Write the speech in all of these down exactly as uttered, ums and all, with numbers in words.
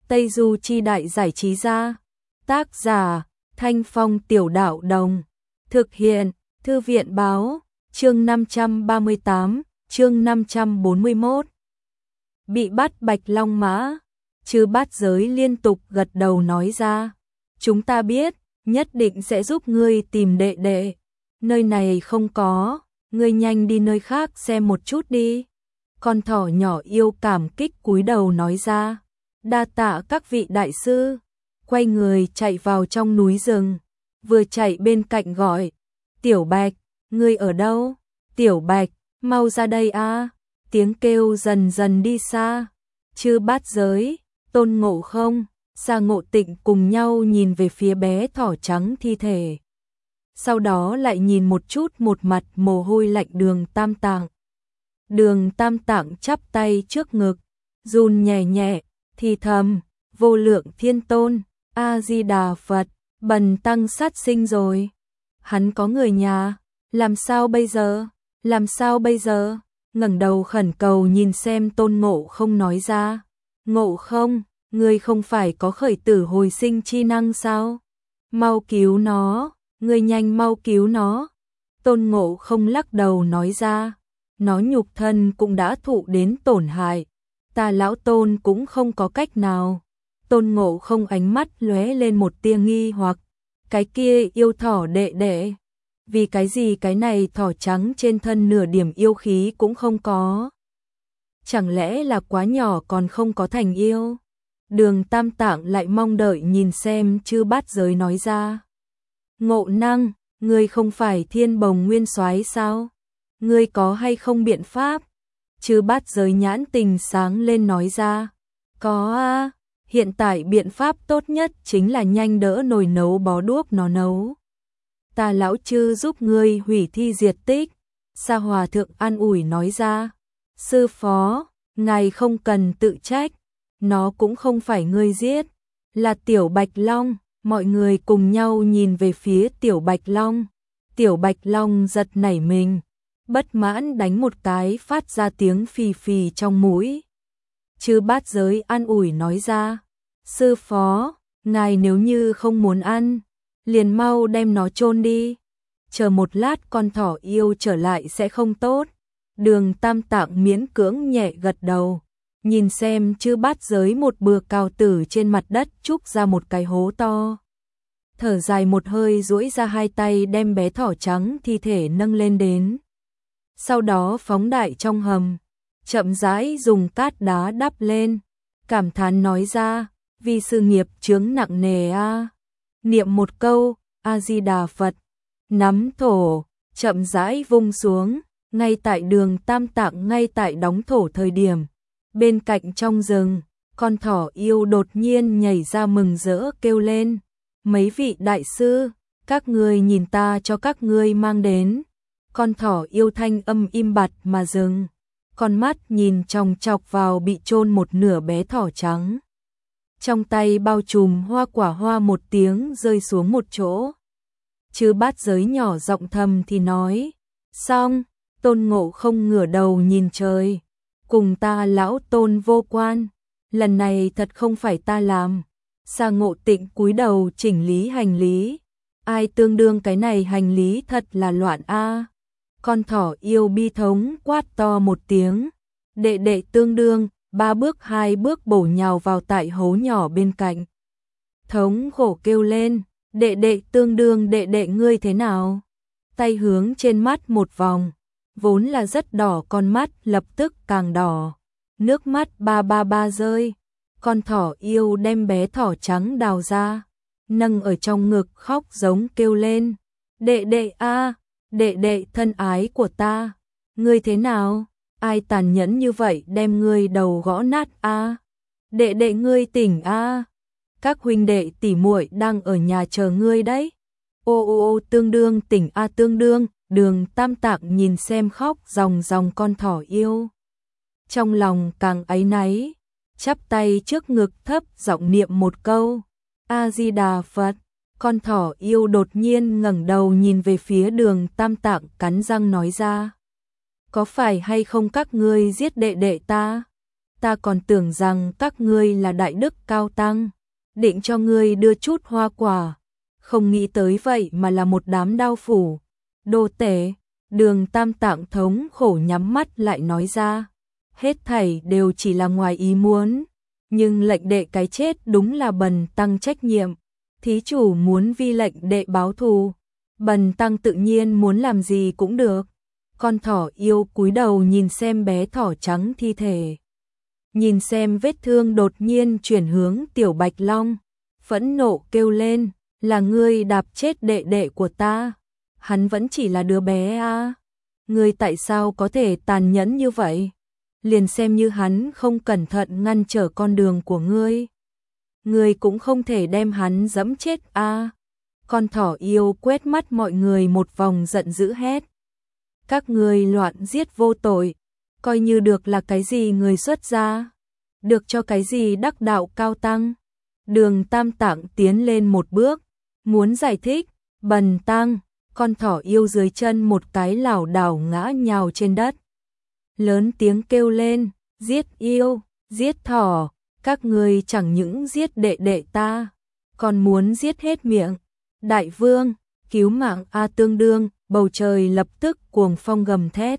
Tây Du Chi Đại Giải Trí Gia. Tác giả Thanh Phong Tiểu Đạo Đồng. Thực hiện Thư viện Báo. Chương năm trăm ba mươi tám, chương năm trăm bốn mươi mốt. Bị bắt Bạch Long Mã. Chư Bát Giới liên tục gật đầu nói ra. Chúng ta biết, nhất định sẽ giúp ngươi tìm đệ đệ. Nơi này không có, ngươi nhanh đi nơi khác xem một chút đi. Con thỏ nhỏ yêu cảm kích cúi đầu nói ra. Đa tạ các vị đại sư. Quay người chạy vào trong núi rừng. Vừa chạy bên cạnh gọi. Tiểu Bạch, ngươi ở đâu? Tiểu Bạch, mau ra đây a. Tiếng kêu dần dần đi xa. Chư Bát Giới, Tôn Ngộ Không, Sa Ngộ Tịnh cùng nhau nhìn về phía bé thỏ trắng thi thể. Sau đó lại nhìn một chút một mặt mồ hôi lạnh Đường Tam Tạng. Đường Tam Tạng chắp tay trước ngực, run nhẹ nhẹ, thì thầm, Vô Lượng Thiên Tôn, A-di-đà Phật, Bần Tăng sát sinh rồi. Hắn có người nhà, làm sao bây giờ, làm sao bây giờ, ngẩng đầu khẩn cầu nhìn xem Tôn Ngộ Không nói ra. Ngộ Không, ngươi không phải có khởi tử hồi sinh chi năng sao? Mau cứu nó, ngươi nhanh mau cứu nó. Tôn Ngộ Không lắc đầu nói ra, nó nhục thân cũng đã thụ đến tổn hại, ta lão Tôn cũng không có cách nào. Tôn Ngộ Không ánh mắt lóe lên một tia nghi hoặc, cái kia yêu thỏ đệ đệ, vì cái gì cái này thỏ trắng trên thân nửa điểm yêu khí cũng không có? Chẳng lẽ là quá nhỏ còn không có thành yêu? Đường Tam Tạng lại mong đợi nhìn xem Chư Bát Giới nói ra. Ngộ Năng, ngươi không phải Thiên Bồng Nguyên Soái sao? Ngươi có hay không biện pháp? Chư Bát Giới nhãn tình sáng lên nói ra. Có a, hiện tại biện pháp tốt nhất chính là nhanh đỡ nồi nấu bó đuốc nó nấu. Ta lão chư giúp ngươi hủy thi diệt tích. Sa Hòa Thượng an ủi nói ra. Sư phó, ngài không cần tự trách, nó cũng không phải ngươi giết, là Tiểu Bạch Long. Mọi người cùng nhau nhìn về phía Tiểu Bạch Long. Tiểu Bạch Long giật nảy mình, bất mãn đánh một cái phát ra tiếng phì phì trong mũi. Chư Bát Giới an ủi nói ra. Sư phó, ngài nếu như không muốn ăn, liền mau đem nó chôn đi. Chờ một lát con thỏ yêu trở lại sẽ không tốt. Đường Tam Tạng miễn cưỡng nhẹ gật đầu, nhìn xem Chư Bát Giới một bừa cào tử trên mặt đất trúc ra một cái hố to. Thở dài một hơi duỗi ra hai tay đem bé thỏ trắng thi thể nâng lên đến. Sau đó phóng đại trong hầm, chậm rãi dùng cát đá đắp lên, cảm thán nói ra, vì sự nghiệp chướng nặng nề a. Niệm một câu, A-di-đà Phật, nắm thổ, chậm rãi vung xuống. Ngay tại Đường Tam Tạng ngay tại đóng thổ thời điểm, bên cạnh trong rừng, con thỏ yêu đột nhiên nhảy ra mừng rỡ kêu lên. Mấy vị đại sư, các ngươi nhìn ta cho các ngươi mang đến. Con thỏ yêu thanh âm im bặt mà dừng, con mắt nhìn chòng chọc vào bị chôn một nửa bé thỏ trắng. Trong tay bao trùm hoa quả hoa một tiếng rơi xuống một chỗ. Chư Bát Giới nhỏ giọng thầm thì nói, xong. Tôn Ngộ Không ngửa đầu nhìn trời, cùng ta lão Tôn vô quan, lần này thật không phải ta làm. Sa Ngộ Tịnh cúi đầu chỉnh lý hành lý, ai tương đương cái này hành lý thật là loạn a. Con thỏ yêu bi thống quát to một tiếng, đệ đệ tương đương, ba bước hai bước bổ nhào vào tại hố nhỏ bên cạnh. Thống khổ kêu lên, đệ đệ tương đương đệ đệ ngươi thế nào? Tay hướng trên mắt một vòng, vốn là rất đỏ con mắt lập tức càng đỏ, nước mắt ba ba ba rơi. Con thỏ yêu đem bé thỏ trắng đào ra, nâng ở trong ngực khóc giống kêu lên. Đệ đệ a, đệ đệ thân ái của ta, ngươi thế nào? Ai tàn nhẫn như vậy đem ngươi đầu gõ nát a? Đệ đệ ngươi tỉnh a, các huynh đệ tỷ muội đang ở nhà chờ ngươi đấy. Ô ô ô tương đương tỉnh a tương đương. Đường Tam Tạng nhìn xem khóc ròng ròng con thỏ yêu, trong lòng càng áy náy, chắp tay trước ngực thấp giọng niệm một câu, A-di-đà Phật. Con thỏ yêu đột nhiên ngẩng đầu nhìn về phía Đường Tam Tạng cắn răng nói ra, có phải hay không các ngươi giết đệ đệ ta? ta còn tưởng rằng các ngươi là đại đức cao tăng, định cho ngươi đưa chút hoa quả, không nghĩ tới vậy mà là một đám đao phủ, đồ tể. Đường Tam Tạng thống khổ nhắm mắt lại nói ra, hết thảy đều chỉ là ngoài ý muốn, nhưng lệnh đệ cái chết đúng là bần tăng trách nhiệm, thí chủ muốn vi lệnh đệ báo thù, bần tăng tự nhiên muốn làm gì cũng được. Con thỏ yêu cúi đầu nhìn xem bé thỏ trắng thi thể, nhìn xem vết thương đột nhiên chuyển hướng Tiểu Bạch Long, phẫn nộ kêu lên, là ngươi đạp chết đệ đệ của ta, hắn vẫn chỉ là đứa bé à, ngươi tại sao có thể tàn nhẫn như vậy, liền xem như hắn không cẩn thận ngăn trở con đường của ngươi, ngươi cũng không thể đem hắn dẫm chết à. Con thỏ yêu quét mắt mọi người một vòng giận dữ hét, các ngươi loạn giết vô tội, coi như được là cái gì người xuất gia, được cho cái gì đắc đạo cao tăng. Đường Tam Tạng tiến lên một bước, muốn giải thích, bần tăng, con thỏ yêu dưới chân một cái lảo đảo ngã nhào trên đất. Lớn tiếng kêu lên, giết yêu, giết thỏ, các ngươi chẳng những giết đệ đệ ta, còn muốn giết hết miệng. Đại vương, cứu mạng a tương đương, bầu trời lập tức cuồng phong gầm thét.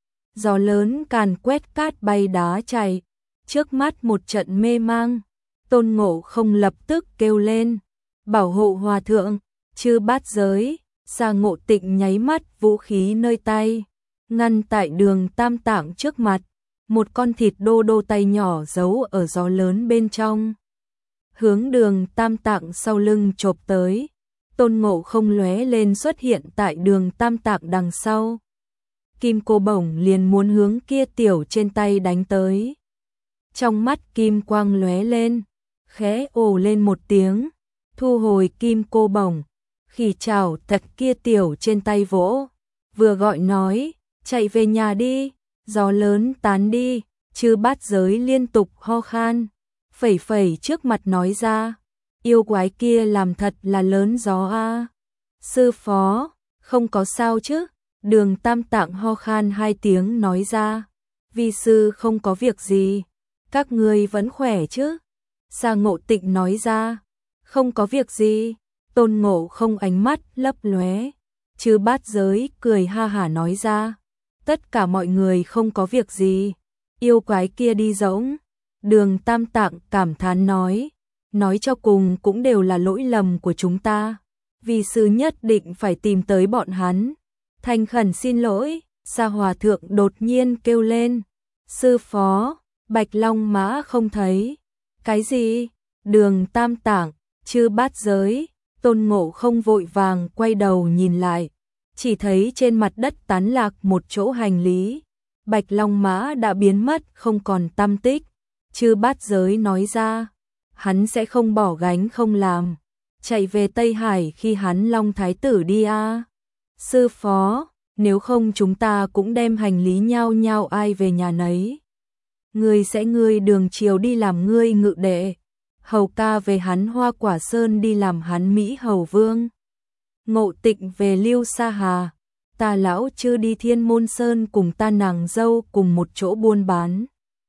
Gió lớn càn quét cát bay đá chảy, trước mắt một trận mê mang. Tôn Ngộ Không lập tức kêu lên, bảo hộ hòa thượng, chư bát giới. Sa Ngộ Tịnh nháy mắt vũ khí nơi tay, ngăn tại Đường Tam Tạng trước mặt, một con thịt đô đô tay nhỏ giấu ở gió lớn bên trong, hướng Đường Tam Tạng sau lưng chộp tới. Tôn Ngộ Không lóe lên xuất hiện tại Đường Tam Tạng đằng sau, kim cô bổng liền muốn hướng kia tiểu trên tay đánh tới. Trong mắt kim quang lóe lên, khẽ ồ lên một tiếng, thu hồi kim cô bổng, khỉ chảo thật kia tiểu trên tay vỗ, vừa gọi nói, chạy về nhà đi, gió lớn tán đi. Chư bát giới liên tục ho khan, phẩy phẩy trước mặt nói ra, yêu quái kia làm thật là lớn gió a. Sư phó, không có sao chứ? Đường Tam Tạng ho khan hai tiếng nói ra, vi sư không có việc gì, các ngươi vẫn khỏe chứ? Sa Ngộ Tịnh nói ra, không có việc gì. Tôn Ngộ Không ánh mắt lấp lóe, chư bát giới cười ha hả nói ra, tất cả mọi người không có việc gì, yêu quái kia đi rỗng. Đường Tam Tạng cảm thán nói, nói cho cùng cũng đều là lỗi lầm của chúng ta, vì sư nhất định phải tìm tới bọn hắn, thành khẩn xin lỗi. Sa Hòa Thượng đột nhiên kêu lên, sư phó, Bạch Long Mã không thấy. Cái gì? Đường Tam Tạng, chư bát giới, Tôn Ngộ Không vội vàng quay đầu nhìn lại, chỉ thấy trên mặt đất tán lạc một chỗ hành lý, Bạch Long Mã đã biến mất không còn tăm tích. Chư bát giới nói ra, hắn sẽ không bỏ gánh không làm, chạy về Tây Hải khi hắn Long Thái tử đi a. À. Sư phó, nếu không chúng ta cũng đem hành lý nhau nhau ai về nhà nấy. Ngươi sẽ ngươi Đường Triều đi làm ngươi ngự đệ, Hầu ca về hắn Hoa Quả Sơn đi làm hắn Mỹ Hầu Vương, Ngộ Tịnh về Lưu Sa Hà, ta lão chưa đi Thiên Môn Sơn cùng ta nàng dâu cùng một chỗ buôn bán.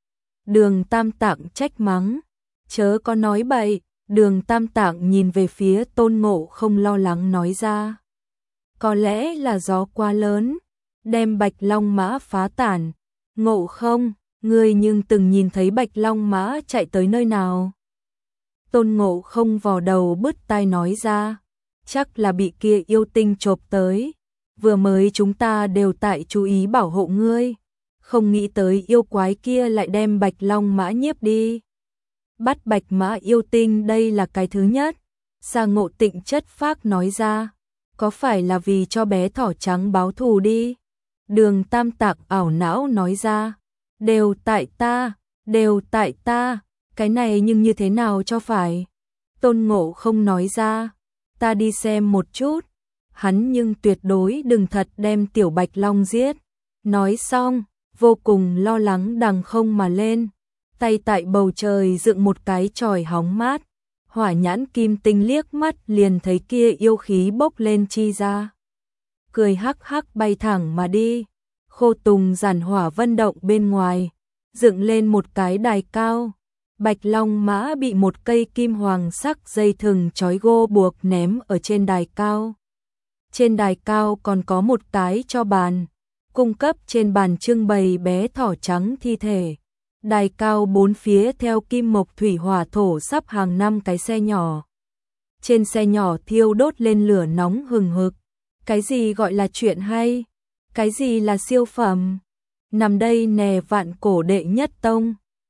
Đường Tam Tạng trách mắng, chớ có nói bậy. Đường Tam Tạng nhìn về phía Tôn Ngộ Không lo lắng nói ra, có lẽ là gió quá lớn, đem Bạch Long Mã phá tản. Ngộ Không, ngươi nhưng từng nhìn thấy Bạch Long Mã chạy tới nơi nào? Tôn Ngộ Không vò đầu bứt tai nói ra, chắc là bị kia yêu tinh chộp tới, vừa mới chúng ta đều tại chú ý bảo hộ ngươi, không nghĩ tới yêu quái kia lại đem Bạch Long Mã nhiếp đi. Bắt Bạch Mã yêu tinh đây là cái thứ nhất. Sa Ngộ Tịnh chất phác nói ra, có phải là vì cho bé thỏ trắng báo thù đi? Đường Tam Tạng ảo não nói ra, đều tại ta, đều tại ta, cái này nhưng như thế nào cho phải? Tôn Ngộ Không nói ra, ta đi xem một chút, hắn nhưng tuyệt đối đừng thật đem Tiểu Bạch Long giết. Nói xong, vô cùng lo lắng đằng không mà lên, tay tại bầu trời dựng một cái chòi hóng mát, hỏa nhãn kim tinh liếc mắt liền thấy kia yêu khí bốc lên chi ra. Cười hắc hắc bay thẳng mà đi, khô tùng giản hỏa vân động bên ngoài, dựng lên một cái đài cao. Bạch Long Mã bị một cây kim hoàng sắc dây thừng trói gô buộc ném ở trên đài cao. Trên đài cao còn có một cái cho bàn, cung cấp trên bàn trưng bày bé thỏ trắng thi thể. Đài cao bốn phía theo kim mộc thủy hỏa thổ sắp hàng năm cái xe nhỏ. Trên xe nhỏ thiêu đốt lên lửa nóng hừng hực. Cái gì gọi là chuyện hay? Cái gì là siêu phẩm? Nằm đây nè vạn cổ đệ nhất tông.